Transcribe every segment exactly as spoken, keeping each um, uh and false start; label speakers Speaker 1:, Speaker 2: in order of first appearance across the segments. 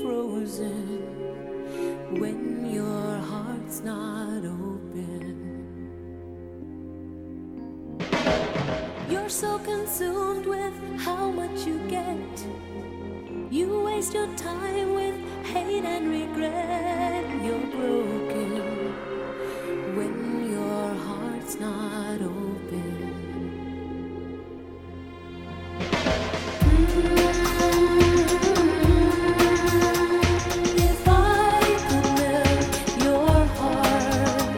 Speaker 1: frozen when your heart's not open. You're so consumed with how much you get. You waste your time with hate and regret. You're broken when your heart's not open. If I could melt your heart,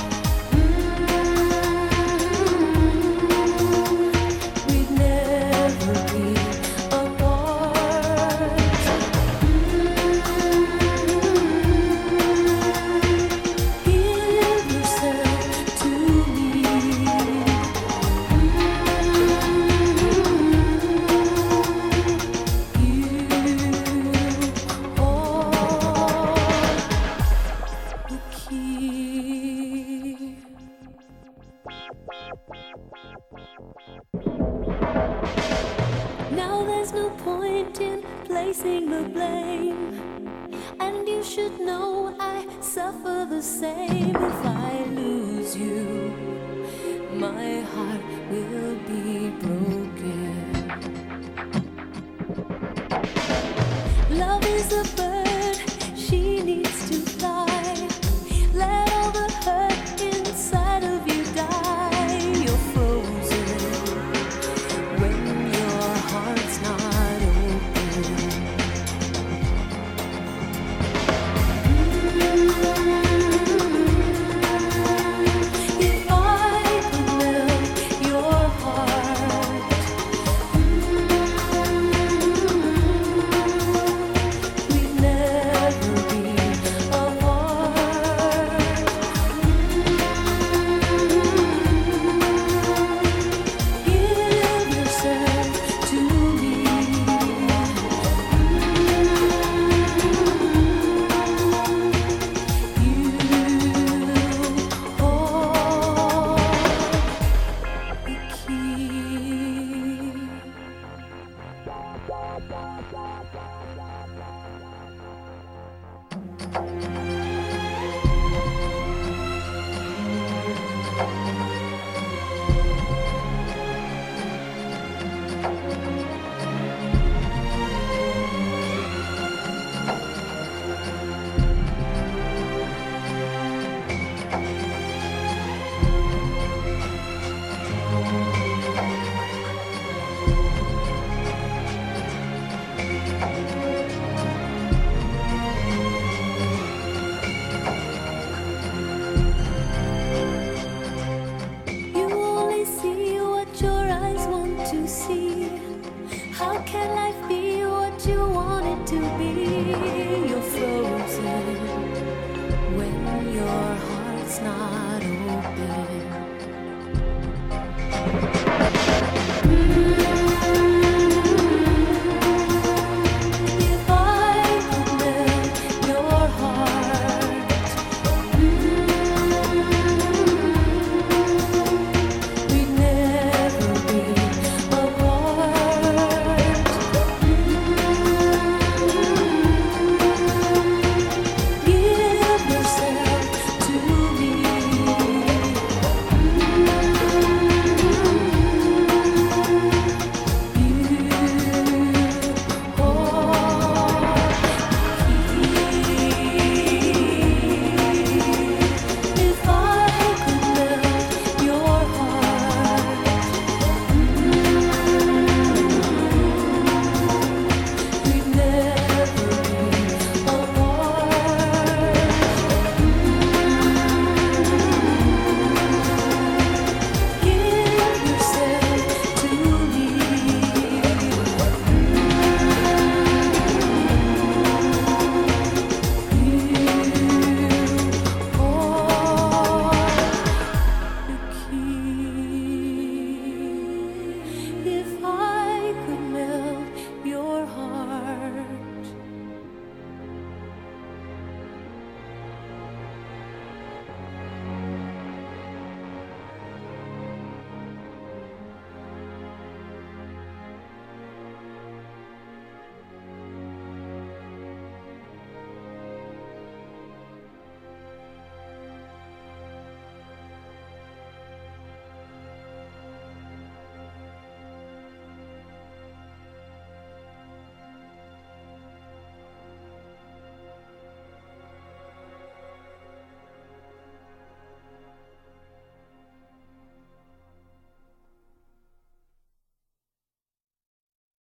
Speaker 1: we'd never be apart. Give yourself to me. You are the key. Now there's no point in placing the blame, and you should know I suffer the same. If I lose you, my heart will be broken.